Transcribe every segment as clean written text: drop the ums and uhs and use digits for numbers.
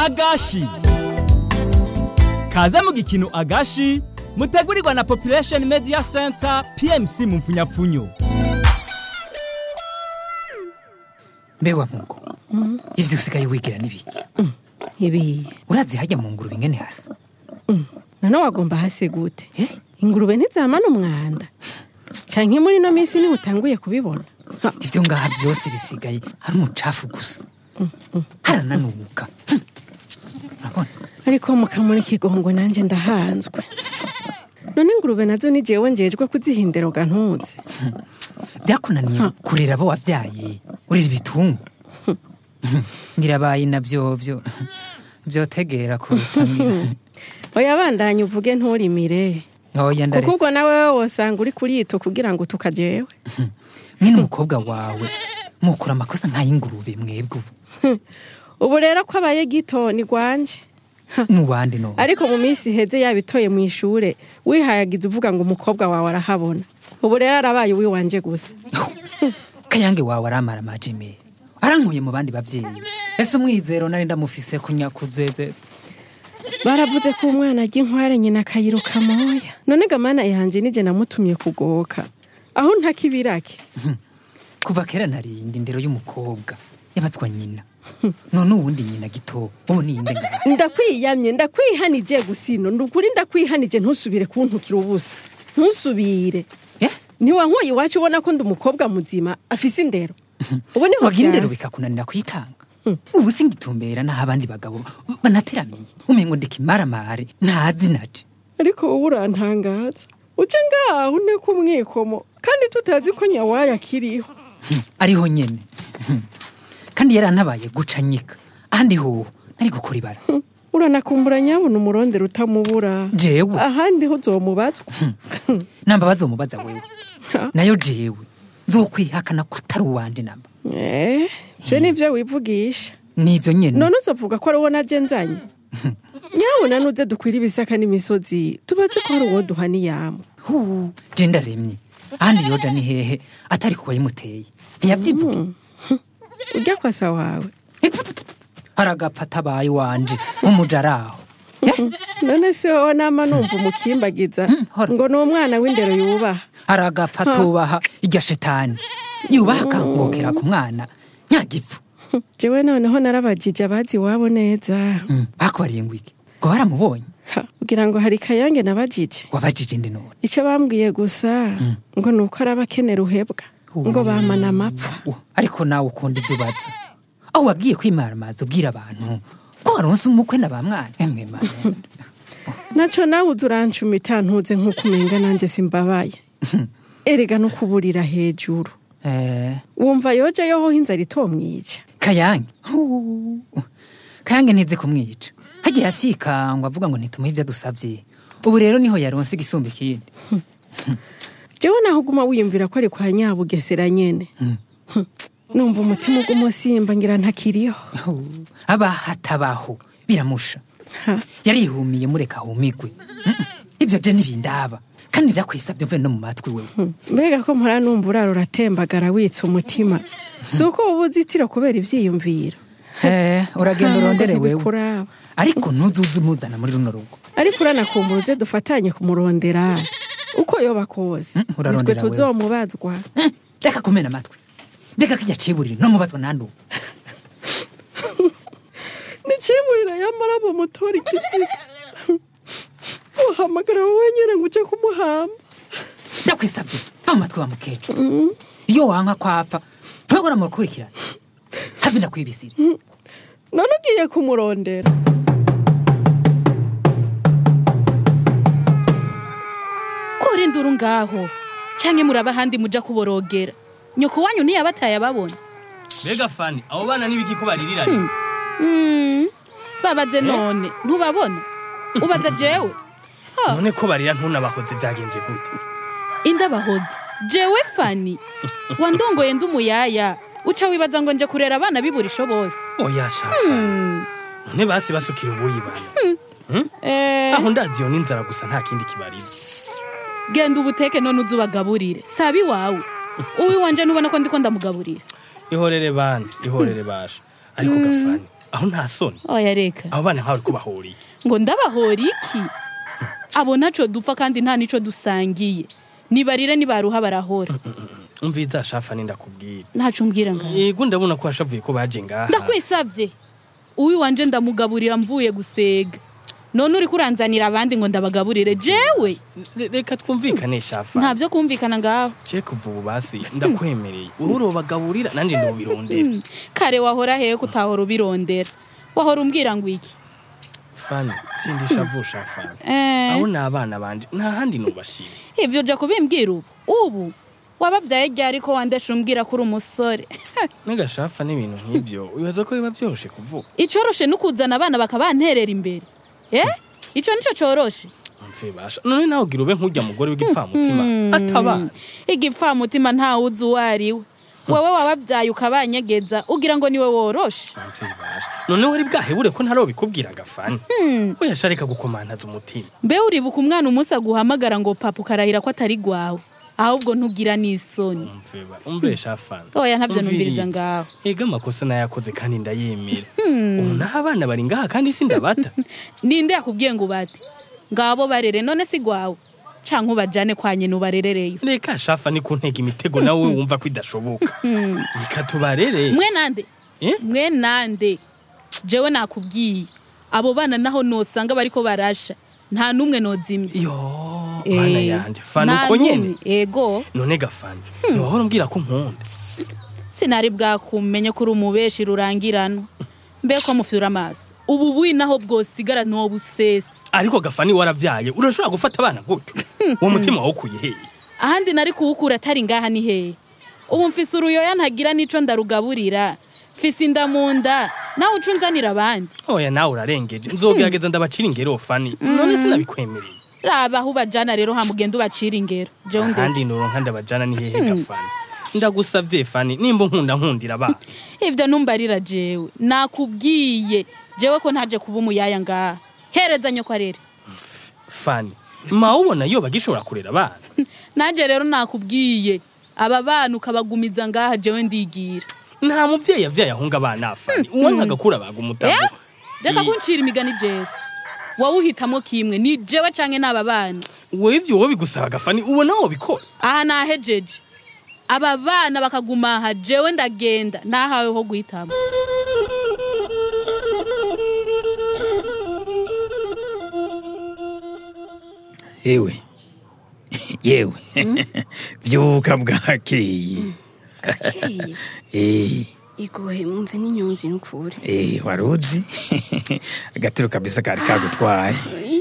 agashi. Kaze mu gikino agashi mutegurirwa na Population Media Center PMC mu mfunyapfunyo. Mbewa Mungu. Ivyo usigaye wigira nibiki? Ibi Urazi hajya mu ngurube ingene hasi. none wagomba hase gute? Ingurube ntizamana umwanda. Canke muri no minsi ni utanguye kubibona. Ivyo ngaha byose bisigaye hari umucafu gusa. Harananuka. Urabona? Ariko mukamuri kigongo nanje ndahanzwe. None ingurube nazo ni jewe njejwe kuzihindero gantuze. Byakunaniye kurera abo wavyaye. Urira ibitungu. Ngirabaye navyo byotegera kurutangira. Oya bandanye uvuge nturimire. Oya ndaretse. Kuko nawe wosanga uri kurito kugira ngo tukajewe. Mwene umukobwa wawe mukura amakosa nk'ayingurube mwebwe. Ubu rero ko abaye gito ni gwanje. Nuwande no. Ariko mu minsi heze yabitoye mu ishure wihayagize uvuga ngo umukobwa wawe arahabona. Ubu rero arabaye wiwanje gusa. Kayange wawe aramara majime. Arankuye mu bandi bavyeyi. Ese umwizero nari ndamufise kunyakuzeze. Baravuze ko umwana y'inkware nyina kayiruka moya. None gamana yanje nije namutumye kugoka. Aho ntakibirake. Kuva kera narindi ndero y'umukobwa yabatswa nyina. None uwundi nyina gito ubu ni inde ngaha. Ndakwiyamye ndakwihanije gusino ndukuri ndakwihanije ntusubire kuntukira ubusa. Ntusubire. Ni wankoye iwacu ubona ko ndumukobwa muzima afise indero. Ubu ni wagindero bikakunanira kuyitanga. Ubu singitumbera naho abandi bagabo banateramiye. Umengo ndikimaramare ntazi naje. Ariko wowe urantangaza. Uce ngaho une kumwikomo kandi tutazi ko nyawaya kiriho. Ariho nyene. Kandi yarantabaye gucanyika. Ahandi ho nari gukora ibara. Uranakumbura nyabona umurondera utamubura. Jewe. Ahandi ho uzomubazwa. Namba bazomubaza wewe. Nayo jewe. Nzokwihakana kutari uwanje namba. Je nivyo wivugisha. Nivyo nyene. None uzovuga ko ari wo naje nzanye. Nyabona nuze dukwira ibisaka n'imisozi. Tubaze ko ari wo duhani yamo. Je ndaremye. Ahandi yoja ni hehe atari kuba yimuteye. Ntiyavyivuga. Ujya kwasa wawe. Haragapfata bayi wanje umujaraho. None se wowe nama numva umukimbagiza ngo ni umwana w'indero yubaha. Haragapfata ubaha irya shetani. Yubaha kangokera ku mwana nyagifu. Jewe noneho narabajije abazi wabo neza. Bakubariye ngo iki? Ngo baramubonye. Ugira ngo hari kayange nabajije. Wabajije inde none? Ico bambwiye gusa ngo nuko arabakenera uhebwa. Ngo bamana amapfa. Ariko nawe ukunda ivyo baza. Aho wagiye kwimaramaza ubwira abantu ko waronse umukwe n'abamwana. Emwe mana. Naco nawe uzurancumita ntuze nkuko umenga nanje simbabaye. Erega no kuburira hejuru. Wumva yoje yoho inzara itomwica. Kayange. Kayange ntize kumwica. Hagiye afyikangwa avuga ngo ntitumuhe ivyo dusavye. Ubu rero niho yaronse igisumba ikindi. Jewe naho guma wiyumvira ko ari kwa Nyabugesera nyene. Numva umutima ugumusimba ngira ntakiriho. Hatabaho biramusha. Yarihumiye mureka humigwe. Ivyo je nibindaba. Kandi ndakwisabye mve no mu matwi wewe. Mbega ko mpora numva uraro ratembagara witse umutima. Suko ubuzitira kubera ivyiyumviro. Uragenda urondere wewe. Ariko ntuzuze muzana muri runo rugo. Ariko uranakumburuze dufatanye kumurondera. Uko yoba kose. Nitwe tuzomubazwa. Reka kumena amatwi. Mbega kijya ciburire no mubazwa nandu. Ni ciburira yamarabo motori kiziga. Uhamagara wowe nyene ngo uje kumuhamba. Ndakwisabye amatwi wa mukecu. Iyo wanka kwapfa ntugora mu kurikirana. Habe ndakwibisira. None ugiye kumurondera. Kuri nduru ngaho. Canke muraba handi muja kuborogera. Nyoko wanyu ni yabataye ababona. Mbega Fani, abo bana nibiki ko baririranye? Babaze none, ntubabona? Ubaza jewe? None ko barira ntunabakoze byagenze gute? Indabahoze. Jewe Fani. Wandongoye ndumuyaya. Uca wibaza ngo nje kurera abana biburisho bose. Oya shafa. None basi basukira ubuyibana. Aho ndaziyo n'inzara gusa nta kindi kibariza. Genda ubuteke none uzubagaburire. Sabi wawe. Uwi wanje nubona ko ndiko ndamugaburira. Ihorere bandi, ihorere basha. Ariko gafani. aho nta soni oya reka abo bana nkawe uriko bahuriye ngo ndabahora iki abo ntaco dupfa kandi nta nico dusangiye nibarire nibaruha barahora umviza shafa ndakubwira ntaco mbwira ngaho yego ndabona ko hashavuye ko baje ngaha ndakwisavye uyu wanje ndamugaburira mvuye gusega none uri kuranzanira abandi ngo ndabagaburire jewe reka twumvikane shafa ntavyo kumvikana ngaho je kuva ubu basi ndakwemereye wowe urobagaburira nandi ndobirondera kare wahora hehe kutahora ubirondera wahora umbwira ngo iki Fani sindisha vusha Fani aho nabana banje nta handi nubashira ivyo je kubimbwira ubu wabavyaye ryari ko wandesha umbwira kuri umusore nega shafa n'ibintu nk'ivyo uyaza ko biba byoshe kuvuga icoroshe n'ukuzana abana bakabanterera imbere ico nico coroshe mfe basha none naho gira ube nk'ujya mugore w'igipfamutima atabana igipfamutima nta uzi uwariwe wewe wabavyaye ukabanyegeza ugira ngo niwe woroshe mfe basha none wari bwahebure ko ntaro bikubwiraga Fani oya shareka gukomantaza umutima mbe uribuka umwana umunsi aguhamagara ngo papa ukarahira ko atari gwawe ahubwo ntugira n'isoni umvesha Fani oya ntavyo numviriza ngaho ega amakosa nayakoze kandi ndayemera ubu naho abana bari ngaha kandi sindabata ninde yakubwiye ngo ubate ngabo barere none si gwawe canke ubajane kwa nyene ubarerereyo reka shafa ni kuntega imitego nawe wumva ko idashoboka reka tubarere mwe nande jewe nakubwiye abo bana naho nosanga bariko barasha nta numwe nozimye yo mana yanje Fani uko nyene ego none gafani ntiwahora umbwira ko nkunda sinari bwakumenye kuri umubeshi rurangirano mbeko mufyura amaso ubu bui naho bwosigara no busese ariko gafani waravyaye urashobora gufata abana gutyo uwo mutima wakuye hehe ahandi nari kuwukura atari ngaha ni hehe ubu mfise uruyoya ntagira nico ndarugaburira mfise inda munda nawe ucunzanira abandi oya nawe urarengeje nzogerageza ndabacira ingero Fani none sinabikwemereye raba aho bajana rero hamugenda ubacira ingero jewe ndetse ahandi noronka ndabajana ni hehe gafani ndagusavye Fani nimba nkundira abana ivyo numbarira jewe nakubwiye jewe ko ntaje kuba umuyaya ngaha hereza nyoko arere Fani ma ubona yo bagishobora kurera abana naje rero nakubwiye aba bana ukabagumiza ngaha jewe ndigira nta muvyeyi yavyaye ahunga abana Fani uwanka gakura bagumutavu reka kuncira imigani jewe wowe uhitamwo kimwe ni jewe canke n'aba bana wewe ivyo wowe bigusaba gafani ubona wo bikora aha nahejeje aba bana bakaguma aha jewe ndagenda nahawe ho guhitamo yewe byuka bwakeye igohe mumve n'inyunzi n'ukuri waruzi agatiro kabisa kari kagutwaye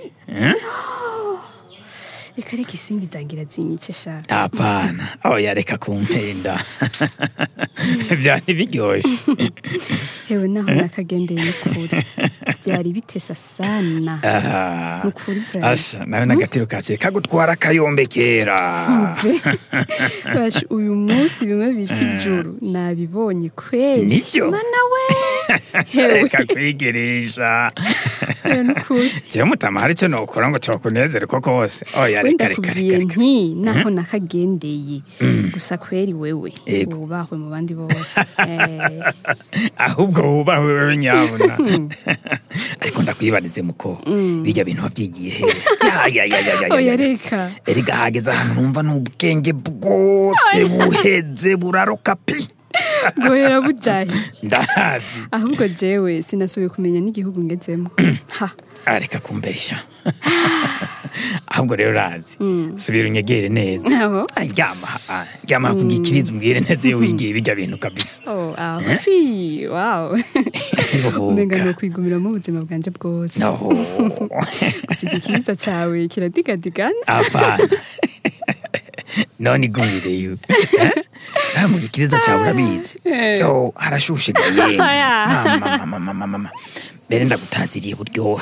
reka iswingi zangira zinyice sha apana oya reka kumpenda byari biryoshe hewe naho nakagendeye n'ukuri byari bitesa sana n'ukuri asha nawe nagatiro kaciye kagutwara kayombekera bash uyu munsi bimwe biti juru nabibonye kwezi nivyo mana we reka kwigirisha n'ukuri je mutama hari cyo nokora ngo cyokunezere koko hose oya reka nti naho nakagendeye gusa kweri wewe ubahwe mu bandi bose ahubwo ubahwe wewe nyabona ariko ndakwibanize muko bijya bintu wabyigiye he oya reka erega hageze ahantu numva n'ubwenge bwose buheze buraroka pi gohera bujahi ndahazi ahubwo jewe sinasubiye kumenya n'igihugu ngezemo ha areka kumbesha ahubwo rero razi subira unyegere neza ryama kugikiriza umbwire neza iyo wigiye bijya bintu kabisa wow umenga no kwigumira mu buzima bwanje bwose gusa igikiriza cawe kiradigadigana apana none igumire yo mu gikiriza cawe urabizi yo harashushe gaye mama mbere ndagutaziriye buryohe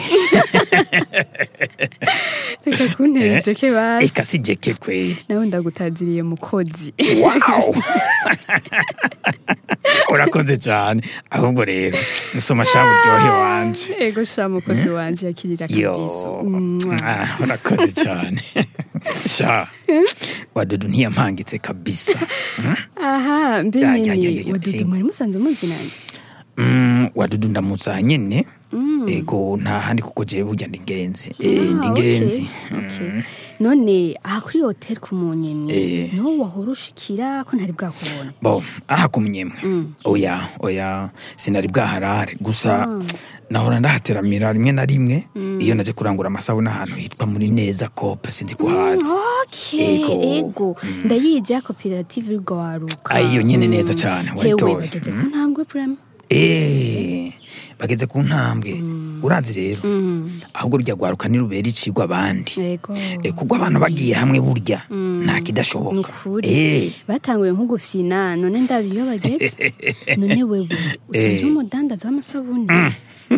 reka kuntera jeke basi eka si jeke kweli nawe ndagutaziriye mukozi wow urakoze cyane ahubwo rero nsoma sha buryohe wanje ego sha mukozi wanje yakirira kabisa urakoze cyane sha wadudu ntiyampangitse kabisa aha mbe nyene wadudu muri musanze muzi nande wadudu ndamutsa nyene ego nta handi kuko jewe burya ndi ngenzi ndi ngenzi none aha kuri hotel ku Munyemwe no wahora ushikira ko ntari bwakubona bo aha ku Munyemwe oya sinari bwaharare gusa nahora ndahateramira rimwe na rimwe iyo naje kurangura amasabune ahantu hitwa muri neza kope sinzi kuhazi ego ndayizi ya koperative y'urwaruka ayo nyene neza cyane wayitoye bageze ku ntambwe prime bageze ku ntambwe urazi rero ahubwo rya gwaruka ni rubera icigwa abandi kuko abantu bagiye hamwe burya nta kidashoboka batanguye nko gufina none ndabiyo bageze none wewe usinje umudandaza w'amasabune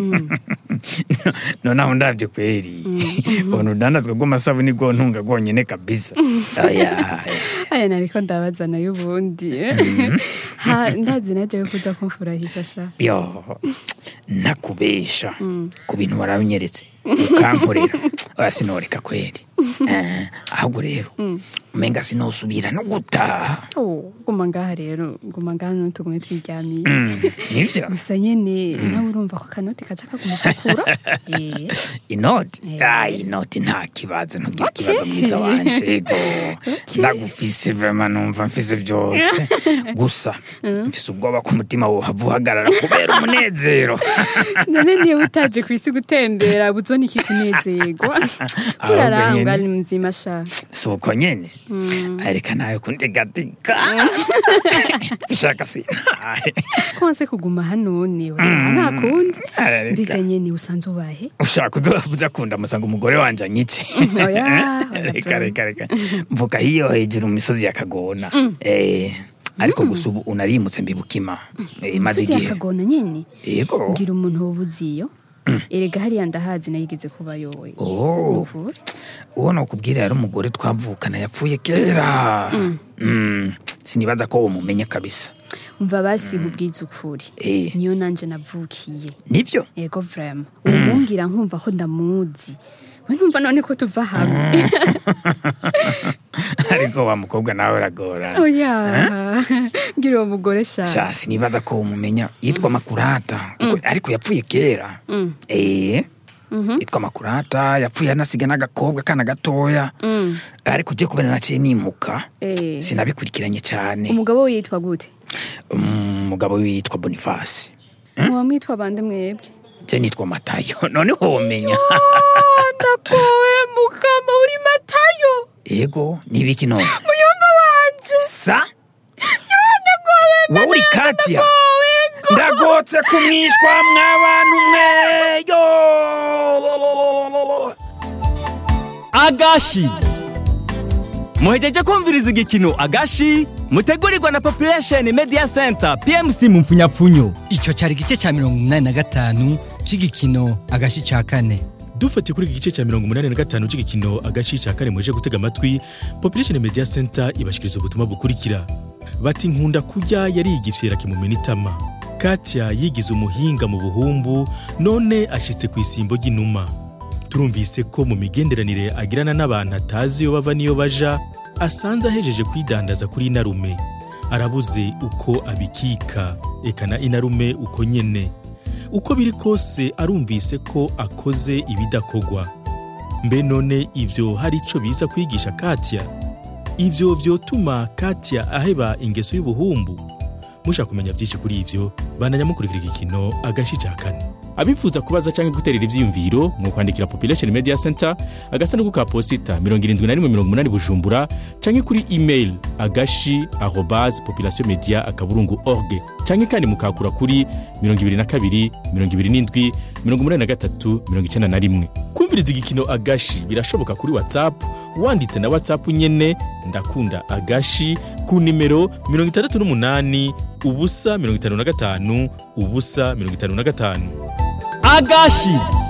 none aho ndavye kweri ono dandazwa rw'amasabune rwo ntunga rwonyene kabisa aya nariko ndabaza nayo ubundi ndazi naje kuza kumfurahisha sha yo nakubesha ku bintu waranyeretse ukankorera sinoreka kweri ahubwo rero umenga sinosubira no gutaha guma ngaha rero guma ngaha ntugume twiryamiye nivyo gusa nyene nawe urumva ko kanoti kaja kagumukura inoti nta kibazo ntugira ikibazo mwiza wanje ego ndagufise vraiment numva mfise byose gusa mfise ubwoba ku mutima wohava uhagarara kubera umunezero none niba utaje kwisi gutembera buzoni iki kunezerwa kurarangwa ni mzima sha soko nyene areka nawe kundigatika shaka si konse kuguma hano ni nta kundi ndiga nyene usanze ubahe ushaka uza kunda musanga umugore wanje anyitse reka mvuka hiyo hejuru mu misozi ya Kagona ariko gusubu unarimutse mbibukima maze igihe Kagona nyene yego ngira umuntu wobuziyo erega hariya ndahazi nayigeze kuba yowe ubona ukubwira yari umugore twavukana yapfuye kera sinibaza ko umumenye kabisa umva basi nkubwiza ukuri niyo nanje navukiye nivyo yego vraiment umungira nkumva ko ndamuzi we ntumva none ko tuva hamwe ariko wa mukobwa nawe uragora ngira uwo mugore sha sinibaza ko umumenya yitwa Makurata ariko yapfuye kera yitwa Makurata yapfuye anasiga n'agakobwa kana gatoya ariko je kubera naciye nimuka sinabikurikiranye cyane umugabo we yitwa gute umugabo we yitwa Boniface mwamwitwa bande mwebwe je nitwa Matayo none homenya ndakowe mukama uri Matayo yego nibiki none muyomba wanje sa wowe uri Katia ndagotse kumwishwa mw'abantu mweyo Agashi muhejeje kumviriza igikino Agashi mutegurirwa na Population Media Center PMC mu mfunyapfunyo. Ico cyari gice cya 85 cy'igikino Agashi ca kane. Dufati kuri igice cya 85 cy'igikino Agashi ca kane muje gutega amatwi Population Media Center ibashikiriza ubutumwa bukurikira. Bati nkunda kujya yari igifyera kimumenitama. Katia yigize umuhinga mu buhumbu none ashitse ku isimbo ry'inuma. Turumvise ko mu migenderanire agirana n'abantu atazi yo bava niyo baja asanze ahejeje kwidandaza kuri inarume arabuze uko abikika ekana inarume uko nyene uko biri kose arumvise ko akoze ibidakogwa mbe none ivyo hari ico biza kwigisha Katia ivyo vyotuma Katia aheba ingeso y'ubuhumbu musha kumenya byinshi kuri ivyo bananya mukurikira igikino Agashi ca kane abifuza kubaza canke guterera ivyiyumviro mu kwandikira Population Media Center agasanduku ka posita 7180 Bujumbura canke kuri email agashi@populationmedia.org canke kandi mukakura kuri 22 27 83 91. Kumviriza igikino Agashi birashoboka kuri WhatsApp wanditse na WhatsApp nyene ndakunda Agashi ku nimero 68 ubusa 55 ubusa 55. Agashi